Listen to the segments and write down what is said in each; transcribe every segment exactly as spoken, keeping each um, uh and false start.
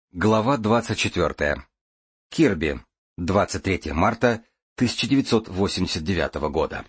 Глава двадцать четвертая. Кирби. двадцать третьего марта тысяча девятьсот восемьдесят девятого года.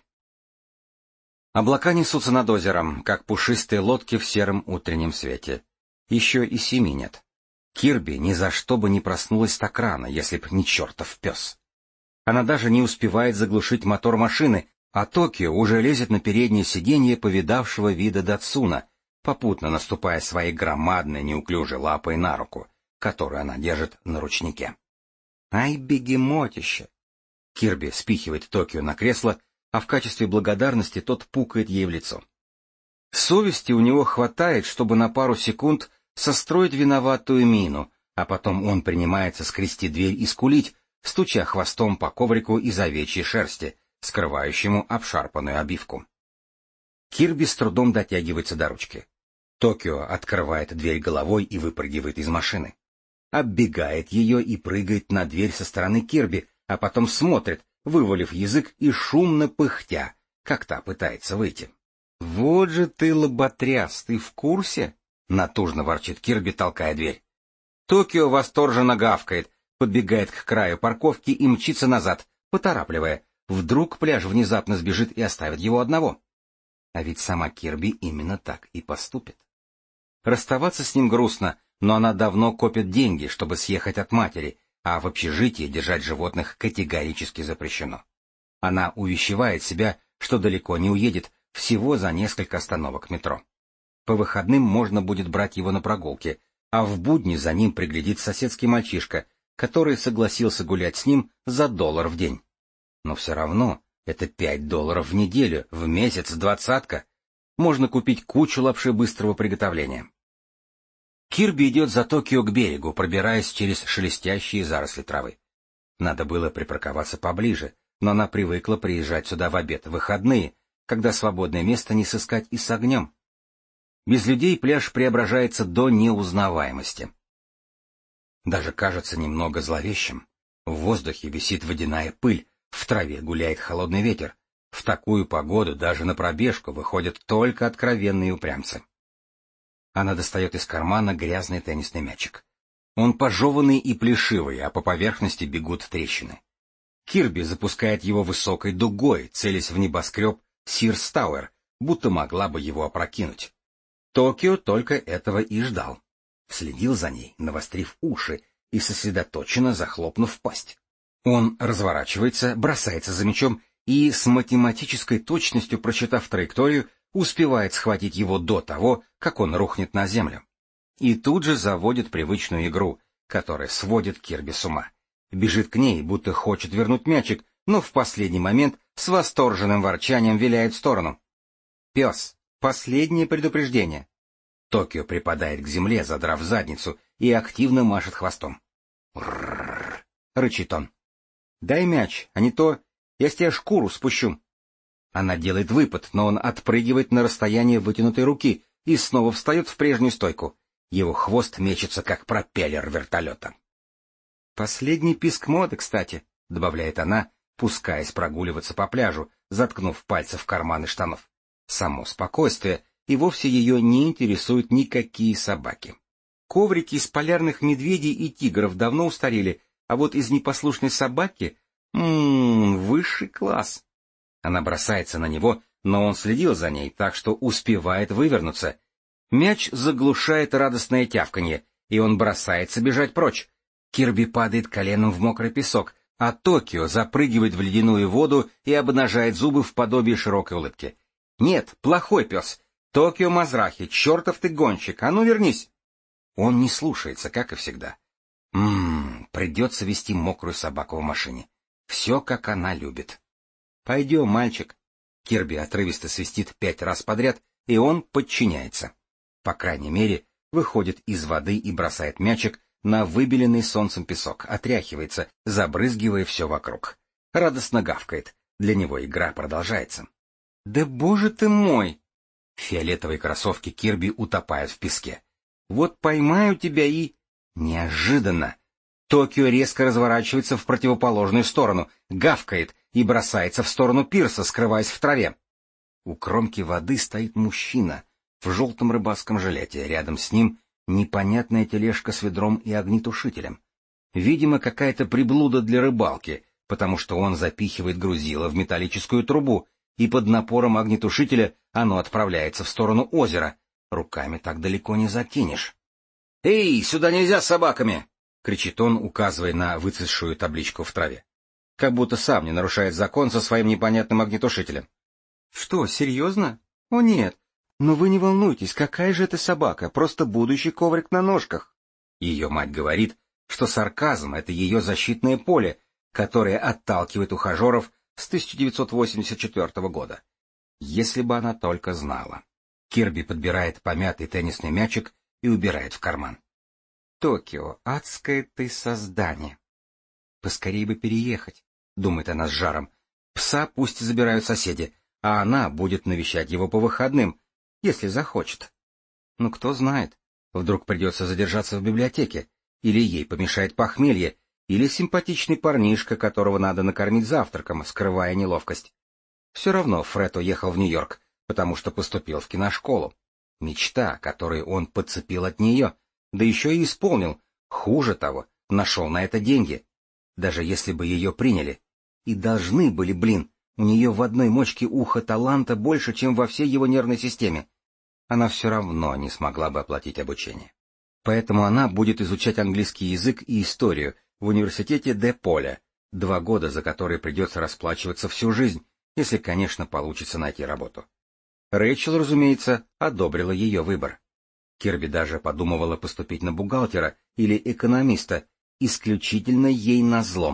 Облака несутся над озером, как пушистые лодки в сером утреннем свете. Еще и семи нет. Кирби ни за что бы не проснулась так рано, если б не чертов пес. Она даже не успевает заглушить мотор машины, а Токио уже лезет на переднее сиденье повидавшего вида Датсуна, попутно наступая своей громадной неуклюжей лапой на руку, которую она держит на ручнике. Ай, бегемотище! Кирби спихивает Токио на кресло, а в качестве благодарности тот пукает ей в лицо. Совести у него хватает, чтобы на пару секунд состроить виноватую мину, а потом он принимается скрести дверь и скулить, стуча хвостом по коврику из овечьей шерсти, скрывающему обшарпанную обивку. Кирби с трудом дотягивается до ручки. Токио открывает дверь головой и выпрыгивает из машины. Оббегает ее и прыгает на дверь со стороны Кирби, а потом смотрит, вывалив язык и шумно пыхтя, как та пытается выйти. — Вот же ты, лоботряс, ты в курсе? — натужно ворчит Кирби, толкая дверь. Токио восторженно гавкает, подбегает к краю парковки и мчится назад, поторапливая. Вдруг пляж внезапно сбежит и оставит его одного. А ведь сама Кирби именно так и поступит. Расставаться с ним грустно, но она давно копит деньги, чтобы съехать от матери, а в общежитии держать животных категорически запрещено. Она увещевает себя, что далеко не уедет, всего за несколько остановок метро. По выходным можно будет брать его на прогулки, а в будни за ним приглядит соседский мальчишка, который согласился гулять с ним за доллар в день. Но все равно это пять долларов в неделю, в месяц двадцатка. Можно купить кучу лапши быстрого приготовления. Кирби идет за Токио к берегу, пробираясь через шелестящие заросли травы. Надо было припарковаться поближе, но она привыкла приезжать сюда в обед в выходные, когда свободное место не сыскать и с огнем. Без людей пляж преображается до неузнаваемости. Даже кажется немного зловещим. В воздухе висит водяная пыль, в траве гуляет холодный ветер. В такую погоду даже на пробежку выходят только откровенные упрямцы. Она достает из кармана грязный теннисный мячик. Он пожеванный и плешивый, а по поверхности бегут трещины. Кирби запускает его высокой дугой, целясь в небоскреб Сирс Тауэр, будто могла бы его опрокинуть. Токио только этого и ждал. Следил за ней, навострив уши и сосредоточенно захлопнув пасть. Он разворачивается, бросается за мячом и, с математической точностью просчитав траекторию, успевает схватить его до того, как он рухнет на землю. И тут же заводит привычную игру, которая сводит Кирби с ума. Бежит к ней, будто хочет вернуть мячик, но в последний момент с восторженным ворчанием виляет в сторону. «Пес! Последнее предупреждение!» Токио припадает к земле, задрав задницу, и активно машет хвостом. «Ррррр!» — рычит он. «Дай мяч, а не то я с тебя шкуру спущу». Она делает выпад, но он отпрыгивает на расстояние вытянутой руки и снова встает в прежнюю стойку. Его хвост мечется, как пропеллер вертолета. «Последний писк моды, кстати», — добавляет она, пускаясь прогуливаться по пляжу, заткнув пальцы в карманы штанов. Само спокойствие, и вовсе ее не интересуют никакие собаки. Коврики из полярных медведей и тигров давно устарели, а вот из непослушной собаки — ммм, высший класс. Она бросается на него, но он следил за ней, так что успевает вывернуться. Мяч заглушает радостное тявканье, и он бросается бежать прочь. Кирби падает коленом в мокрый песок, а Токио запрыгивает в ледяную воду и обнажает зубы в подобии широкой улыбки. «Нет, плохой пес! Токио Мазрахи, чертов ты гонщик! А ну вернись!» Он не слушается, как и всегда. Ммм, придется вести мокрую собаку в машине. Все, как она любит. «Пойдем, мальчик!» Кирби отрывисто свистит пять раз подряд, и он подчиняется. По крайней мере, выходит из воды и бросает мячик на выбеленный солнцем песок, отряхивается, забрызгивая все вокруг. Радостно гавкает. Для него игра продолжается. «Да боже ты мой!» Фиолетовые кроссовки Кирби утопают в песке. «Вот поймаю тебя и...» Неожиданно! Токио резко разворачивается в противоположную сторону, гавкает и бросается в сторону пирса, скрываясь в траве. У кромки воды стоит мужчина в желтом рыбацком жилете, рядом с ним непонятная тележка с ведром и огнетушителем. Видимо, какая-то приблуда для рыбалки, потому что он запихивает грузило в металлическую трубу, и под напором огнетушителя оно отправляется в сторону озера. Руками так далеко не закинешь. — Эй, сюда нельзя с собаками! — кричит он, указывая на выцветшую табличку в траве. Как будто сам не нарушает закон со своим непонятным огнетушителем. — Что, серьезно? О, нет. Но вы не волнуйтесь, какая же это собака, просто будущий коврик на ножках. Ее мать говорит, что сарказм — это ее защитное поле, которое отталкивает ухажеров с тысяча девятьсот восемьдесят четвёртого года. Если бы она только знала. Кирби подбирает помятый теннисный мячик и убирает в карман. «Токио, адское ты создание!» «Поскорее бы переехать», — думает она с жаром. «Пса пусть забирают соседи, а она будет навещать его по выходным, если захочет. Ну, кто знает, вдруг придется задержаться в библиотеке, или ей помешает похмелье, или симпатичный парнишка, которого надо накормить завтраком, скрывая неловкость. Все равно Фред уехал в Нью-Йорк, потому что поступил в киношколу. Мечта, которую он подцепил от нее, да еще и исполнил, хуже того, нашел на это деньги. Даже если бы ее приняли. И должны были, блин, у нее в одной мочке уха таланта больше, чем во всей его нервной системе. Она все равно не смогла бы оплатить обучение. Поэтому она будет изучать английский язык и историю в университете Де Поля, два года, за которые придется расплачиваться всю жизнь, если, конечно, получится найти работу. Рэйчел, разумеется, одобрила ее выбор. Кирби даже подумывала поступить на бухгалтера или экономиста, исключительно ей назло.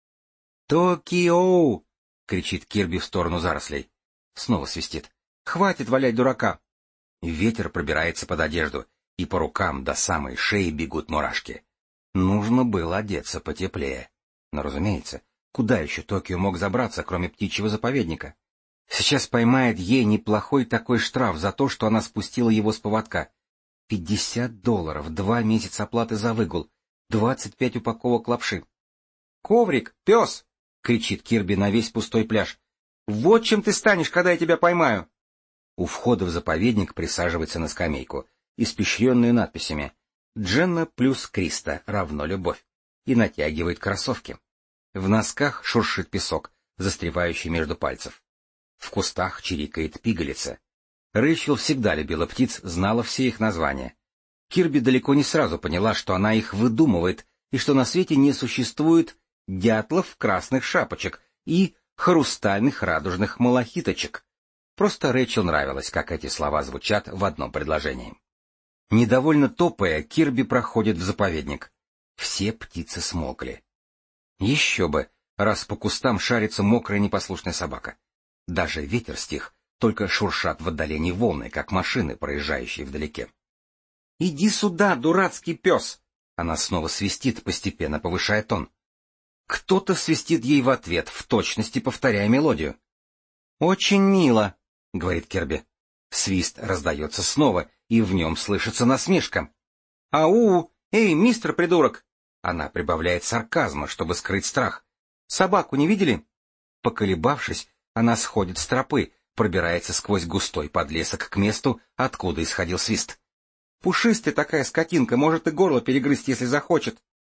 «Токио!» — кричит Кирби в сторону зарослей. Снова свистит. «Хватит валять дурака!» Ветер пробирается под одежду, и по рукам до самой шеи бегут мурашки. Нужно было одеться потеплее. Но, разумеется, куда еще Токио мог забраться, кроме птичьего заповедника? Сейчас поймает ей неплохой такой штраф за то, что она спустила его с поводка. Пятьдесят долларов, два месяца оплаты за выгул, двадцать пять упаковок лапши. «Коврик, пес!» — кричит Кирби на весь пустой пляж. «Вот чем ты станешь, когда я тебя поймаю!» У входа в заповедник присаживается на скамейку, испещренную надписями «Дженна плюс Криста равно любовь», и натягивает кроссовки. В носках шуршит песок, застревающий между пальцев. В кустах чирикает пигалица. Рэйчел всегда любила птиц, знала все их названия. Кирби далеко не сразу поняла, что она их выдумывает, и что на свете не существует дятлов красных шапочек и хрустальных радужных малахиточек. Просто Рэйчел нравилось, как эти слова звучат в одном предложении. Недовольно топая, Кирби проходит в заповедник. Все птицы смолкли. Еще бы, раз по кустам шарится мокрая непослушная собака. Даже ветер стих, только шуршат в отдалении волны, как машины, проезжающие вдалеке. «Иди сюда, дурацкий пес!» Она снова свистит, постепенно повышая тон. Кто-то свистит ей в ответ, в точности повторяя мелодию. «Очень мило», — говорит Кирби. Свист раздается снова, и в нем слышится насмешка. «Ау! Эй, мистер придурок!» Она прибавляет сарказма, чтобы скрыть страх. «Собаку не видели?» Поколебавшись, она сходит с тропы, пробирается сквозь густой подлесок к месту, откуда исходил свист. «Пушистая такая скотинка, может и горло перегрызть, если захочет».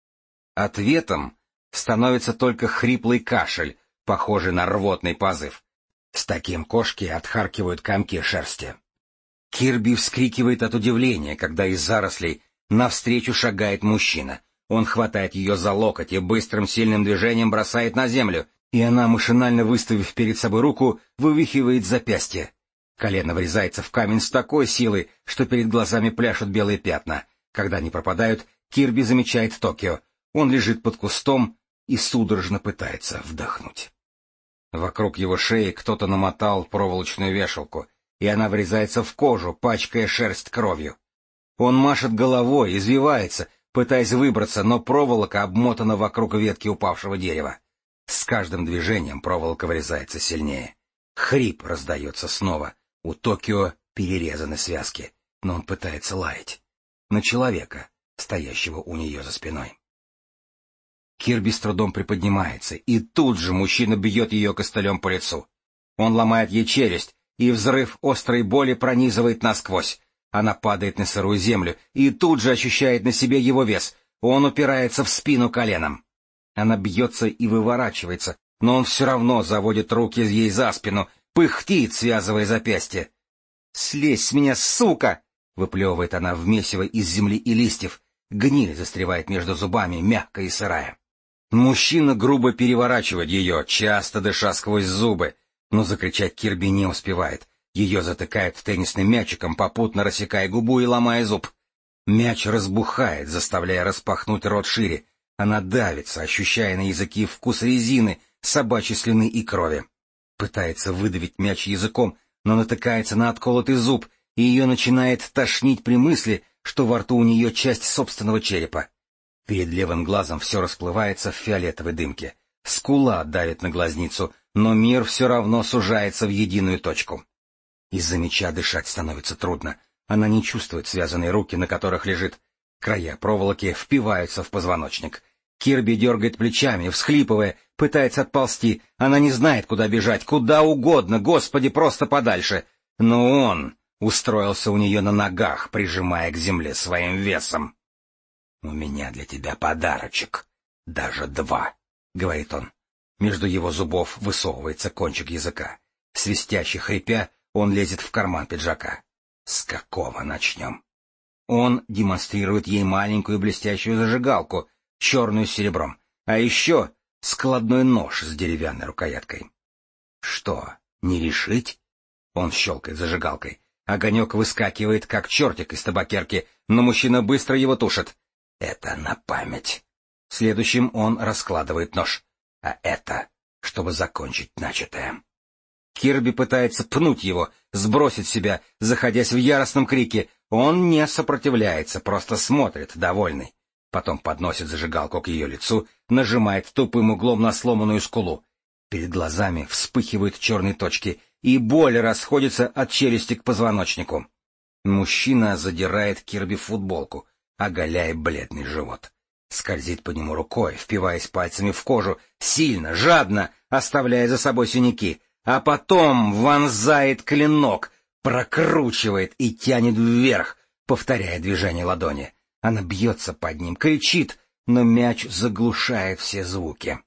Ответом становится только хриплый кашель, похожий на рвотный позыв. С таким кошки отхаркивают комки шерсти. Кирби вскрикивает от удивления, когда из зарослей навстречу шагает мужчина. Он хватает ее за локоть и быстрым сильным движением бросает на землю, и она, машинально выставив перед собой руку, вывихивает запястье. Колено врезается в камень с такой силой, что перед глазами пляшут белые пятна. Когда они пропадают, Кирби замечает Токио. Он лежит под кустом и судорожно пытается вдохнуть. Вокруг его шеи кто-то намотал проволочную вешалку, и она врезается в кожу, пачкая шерсть кровью. Он машет головой, извивается, пытаясь выбраться, но проволока обмотана вокруг ветки упавшего дерева. С каждым движением проволока врезается сильнее. Хрип раздается снова. У Токио перерезаны связки, но он пытается лаять. На человека, стоящего у нее за спиной. Кирби с трудом приподнимается, и тут же мужчина бьет ее костылем по лицу. Он ломает ей челюсть, и взрыв острой боли пронизывает насквозь. Она падает на сырую землю и тут же ощущает на себе его вес. Он упирается в спину коленом. Она бьется и выворачивается, но он все равно заводит руки ей за спину, пыхтит, связывая запястья. «Слезь с меня, сука!» — выплевывает она в месиво из земли и листьев. Гниль застревает между зубами, мягкая и сырая. Мужчина грубо переворачивает ее, часто дыша сквозь зубы, но закричать Кирби не успевает. Ее затыкают теннисным мячиком, попутно рассекая губу и ломая зуб. Мяч разбухает, заставляя распахнуть рот шире. Она давится, ощущая на языке вкус резины, собачьей слюны и крови. Пытается выдавить мяч языком, но натыкается на отколотый зуб, и ее начинает тошнить при мысли, что во рту у нее часть собственного черепа. Перед левым глазом все расплывается в фиолетовой дымке. Скула давит на глазницу, но мир все равно сужается в единую точку. Из-за мяча дышать становится трудно. Она не чувствует связанные руки, на которых лежит. Края проволоки впиваются в позвоночник. Кирби дергает плечами, всхлипывая, пытается отползти. Она не знает, куда бежать, куда угодно, Господи, просто подальше. Но он устроился у нее на ногах, прижимая к земле своим весом. «У меня для тебя подарочек. Даже два», — говорит он. Между его зубов высовывается кончик языка. Свистяще хрипя, он лезет в карман пиджака. «С какого начнем?» Он демонстрирует ей маленькую блестящую зажигалку, черную с серебром, а еще складной нож с деревянной рукояткой. «Что, не решить?» Он щелкает зажигалкой. Огонек выскакивает, как чертик из табакерки, но мужчина быстро его тушит. «Это на память». Следующим он раскладывает нож. А это, чтобы закончить начатое. Кирби пытается пнуть его, сбросить себя, заходясь в яростном крике. Он не сопротивляется, просто смотрит, довольный. Потом подносит зажигалку к ее лицу, нажимает тупым углом на сломанную скулу. Перед глазами вспыхивают черные точки, и боль расходится от челюсти к позвоночнику. Мужчина задирает Кирби футболку, оголяя бледный живот. Скользит по нему рукой, впиваясь пальцами в кожу, сильно, жадно, оставляя за собой синяки, а потом вонзает клинок, прокручивает и тянет вверх, повторяя движение ладони. Она бьется под ним, кричит, но мяч заглушает все звуки.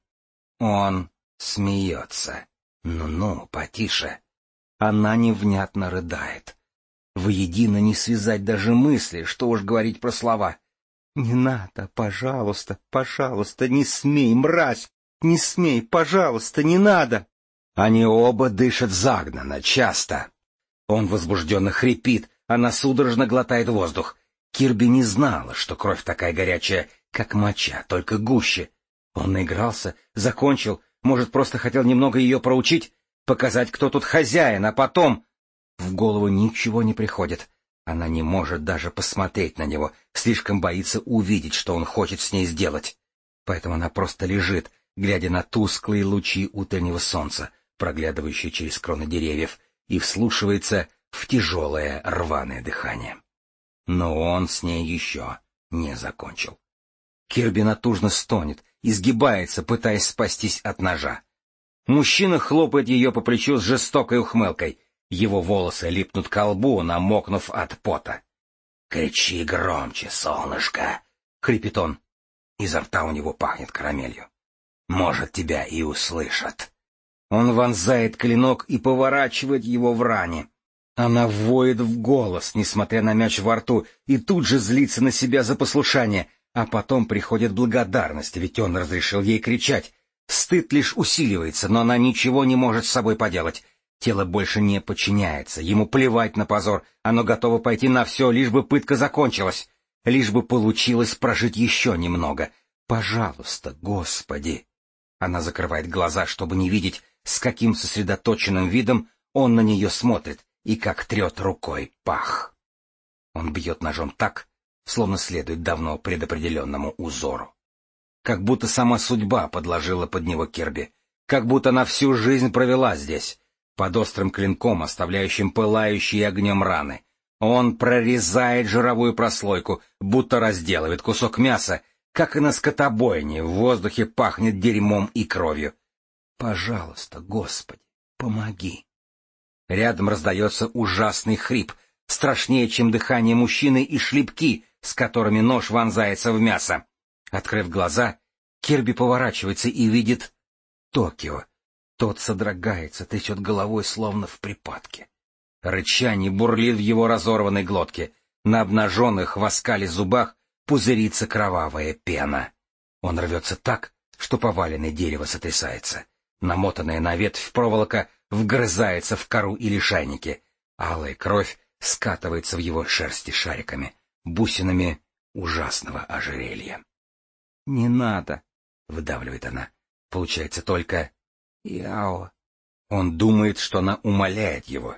Он смеется. «Ну-ну, потише». Она невнятно рыдает. Воедино не связать даже мысли, что уж говорить про слова. «Не надо, пожалуйста, пожалуйста, не смей, мразь! Не смей, пожалуйста, не надо!» Они оба дышат загнанно, часто. Он возбужденно хрипит, она судорожно глотает воздух. Кирби не знала, что кровь такая горячая, как моча, только гуще. Он наигрался, закончил, может, просто хотел немного ее проучить, показать, кто тут хозяин, а потом... В голову ничего не приходит. Она не может даже посмотреть на него, слишком боится увидеть, что он хочет с ней сделать. Поэтому она просто лежит, глядя на тусклые лучи утреннего солнца, проглядывающие через кроны деревьев, и вслушивается в тяжелое рваное дыхание. Но он с ней еще не закончил. Кирби натужно стонет, изгибается, пытаясь спастись от ножа. Мужчина хлопает ее по плечу с жестокой ухмылкой. Его волосы липнут к лбу, намокнув от пота. «Кричи громче, солнышко!» — хрипит он. Изо рта у него пахнет карамелью. «Может, тебя и услышат». Он вонзает клинок и поворачивает его в ране. Она воет в голос, несмотря на мяч во рту, и тут же злится на себя за послушание, а потом приходит благодарность, ведь он разрешил ей кричать. Стыд лишь усиливается, но она ничего не может с собой поделать. Тело больше не подчиняется, ему плевать на позор, оно готово пойти на все, лишь бы пытка закончилась, лишь бы получилось прожить еще немного. Пожалуйста, Господи! Она закрывает глаза, чтобы не видеть, с каким сосредоточенным видом он на нее смотрит и как трет рукой пах. Он бьет ножом так, словно следует давно предопределенному узору. Как будто сама судьба подложила под него Кирби, как будто она всю жизнь провела здесь, под острым клинком, оставляющим пылающие огнем раны. Он прорезает жировую прослойку, будто разделывает кусок мяса, как и на скотобойне, в воздухе пахнет дерьмом и кровью. «Пожалуйста, Господи, помоги!» Рядом раздается ужасный хрип, страшнее, чем дыхание мужчины и шлепки, с которыми нож вонзается в мясо. Открыв глаза, Кирби поворачивается и видит Токио. Тот содрогается, трясет головой, словно в припадке. Рычание бурлит в его разорванной глотке. На обнаженных в оскале зубах пузырится кровавая пена. Он рвется так, что поваленное дерево сотрясается. Намотанная на ветвь проволока вгрызается в кору и лишайники. Алая кровь скатывается в его шерсти шариками, бусинами ужасного ожерелья. — Не надо, — выдавливает она. Получается только «Яо». Он думает, что она умоляет его.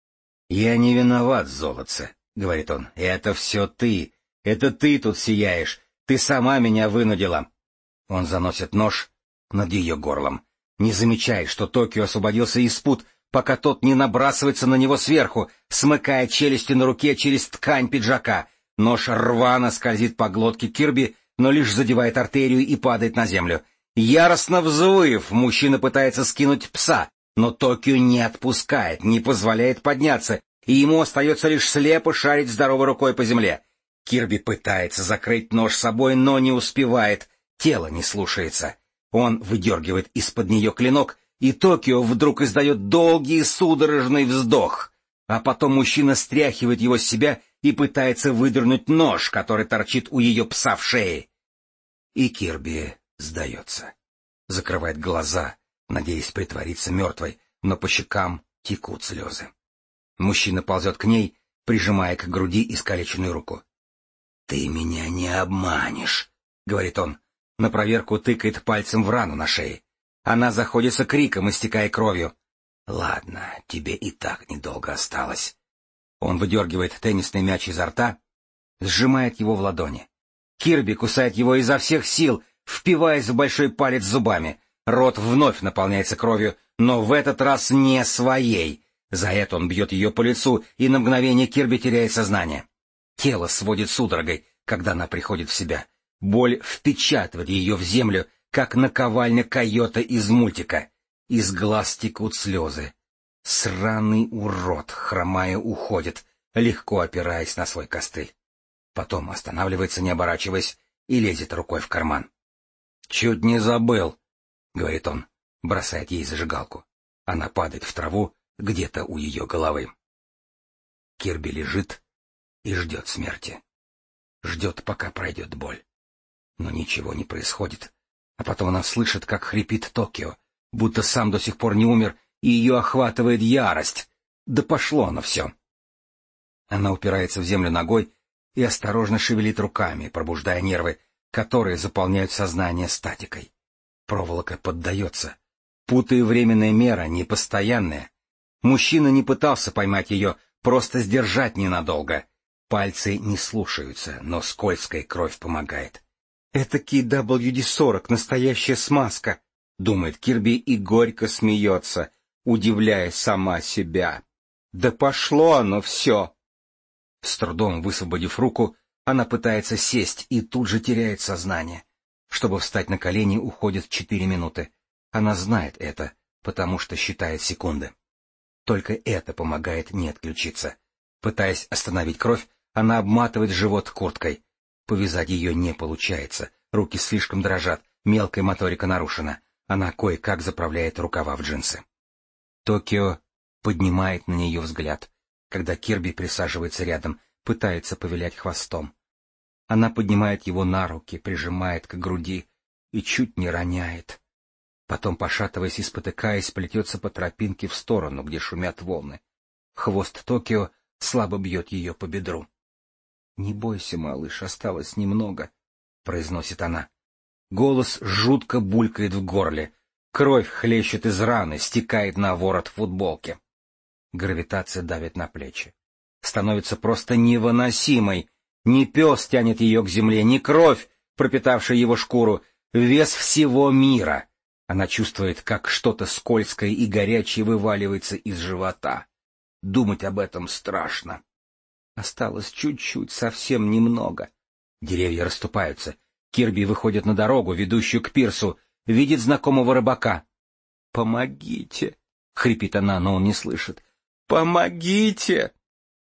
— Я не виноват, золотце, — говорит он. — Это все ты. Это ты тут сияешь. Ты сама меня вынудила. Он заносит нож над ее горлом. Не замечает, что Токио освободился из пут, пока тот не набрасывается на него сверху, смыкая челюсти на руке через ткань пиджака. Нож рвано скользит по глотке Кирби, но лишь задевает артерию и падает на землю. Яростно взвыв, мужчина пытается скинуть пса, но Токио не отпускает, не позволяет подняться, и ему остается лишь слепо шарить здоровой рукой по земле. Кирби пытается закрыть нож собой, но не успевает, тело не слушается. Он выдергивает из-под нее клинок, и Токио вдруг издает долгий судорожный вздох. А потом мужчина стряхивает его с себя и пытается выдернуть нож, который торчит у ее пса в шее. И Кирби сдается. Закрывает глаза, надеясь притвориться мертвой, но по щекам текут слезы. Мужчина ползет к ней, прижимая к груди искалеченную руку. — Ты меня не обманешь, — говорит он. На проверку тыкает пальцем в рану на шее. Она заходится криком, истекая кровью. — Ладно, тебе и так недолго осталось. Он выдергивает теннисный мяч изо рта, сжимает его в ладони. Кирби кусает его изо всех сил, впиваясь в большой палец зубами. Рот вновь наполняется кровью, но в этот раз не своей. За это он бьет ее по лицу, и на мгновение Кирби теряет сознание. Тело сводит судорогой, когда она приходит в себя. Боль впечатывает ее в землю, как наковальня койота из мультика. Из глаз текут слезы. Сраный урод, хромая, уходит, легко опираясь на свой костыль. Потом останавливается, не оборачиваясь, и лезет рукой в карман. — Чуть не забыл, — говорит он, бросает ей зажигалку. Она падает в траву где-то у ее головы. Кирби лежит и ждет смерти. Ждет, пока пройдет боль. Но ничего не происходит. А потом она слышит, как хрипит Токио, будто сам до сих пор не умер, и ее охватывает ярость. Да пошло оно все. Она упирается в землю ногой и осторожно шевелит руками, пробуждая нервы, которые заполняют сознание статикой. Проволока поддается. Пута и временная мера непостоянная. Мужчина не пытался поймать ее, просто сдержать ненадолго. Пальцы не слушаются, но скользкая кровь помогает. «Этакий дабл ю ди сорок, настоящая смазка», — думает Кирби и горько смеется, удивляя сама себя. «Да пошло оно все!» С трудом высвободив руку, она пытается сесть и тут же теряет сознание. Чтобы встать на колени, уходит четыре минуты. Она знает это, потому что считает секунды. Только это помогает не отключиться. Пытаясь остановить кровь, она обматывает живот курткой. Повязать ее не получается, руки слишком дрожат, мелкая моторика нарушена. Она кое-как заправляет рукава в джинсы. Токио поднимает на нее взгляд, когда Кирби присаживается рядом, пытается повилять хвостом. Она поднимает его на руки, прижимает к груди и чуть не роняет. Потом, пошатываясь и спотыкаясь, плетется по тропинке в сторону, где шумят волны. Хвост Токио слабо бьет ее по бедру. — Не бойся, малыш, осталось немного, — произносит она. Голос жутко булькает в горле. Кровь хлещет из раны, стекает на ворот футболки. Гравитация давит на плечи. Становится просто невыносимой. Не пес тянет ее к земле, не кровь, пропитавшая его шкуру, вес всего мира. Она чувствует, как что-то скользкое и горячее вываливается из живота. Думать об этом страшно. Осталось чуть-чуть, совсем немного. Деревья расступаются. Кирби выходит на дорогу, ведущую к пирсу, видит знакомого рыбака. «Помогите!» — хрипит она, но он не слышит. «Помогите!»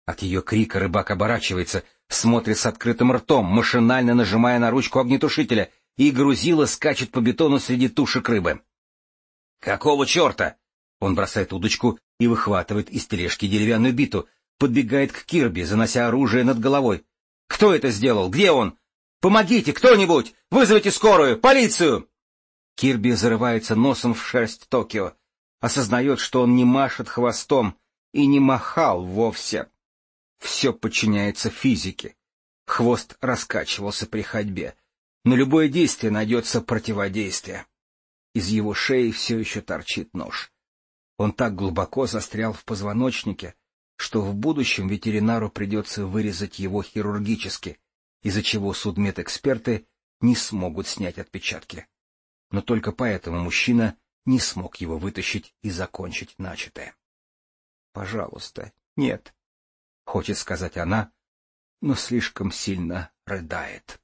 От ее крика рыбак оборачивается, смотрит с открытым ртом, машинально нажимая на ручку огнетушителя, и грузило скачет по бетону среди тушек рыбы. «Какого черта?» Он бросает удочку и выхватывает из тележки деревянную биту, подбегает к Кирби, занося оружие над головой. «Кто это сделал? Где он? Помогите, кто-нибудь! Вызовите скорую! Полицию!» Кирби зарывается носом в шерсть Токио, осознает, что он не машет хвостом и не махал вовсе. Все подчиняется физике. Хвост раскачивался при ходьбе. На любое действие найдется противодействие. Из его шеи все еще торчит нож. Он так глубоко застрял в позвоночнике, что в будущем ветеринару придется вырезать его хирургически, из-за чего судмедэксперты не смогут снять отпечатки. Но только поэтому мужчина не смог его вытащить и закончить начатое. «Пожалуйста, нет», — хочет сказать она, но слишком сильно рыдает.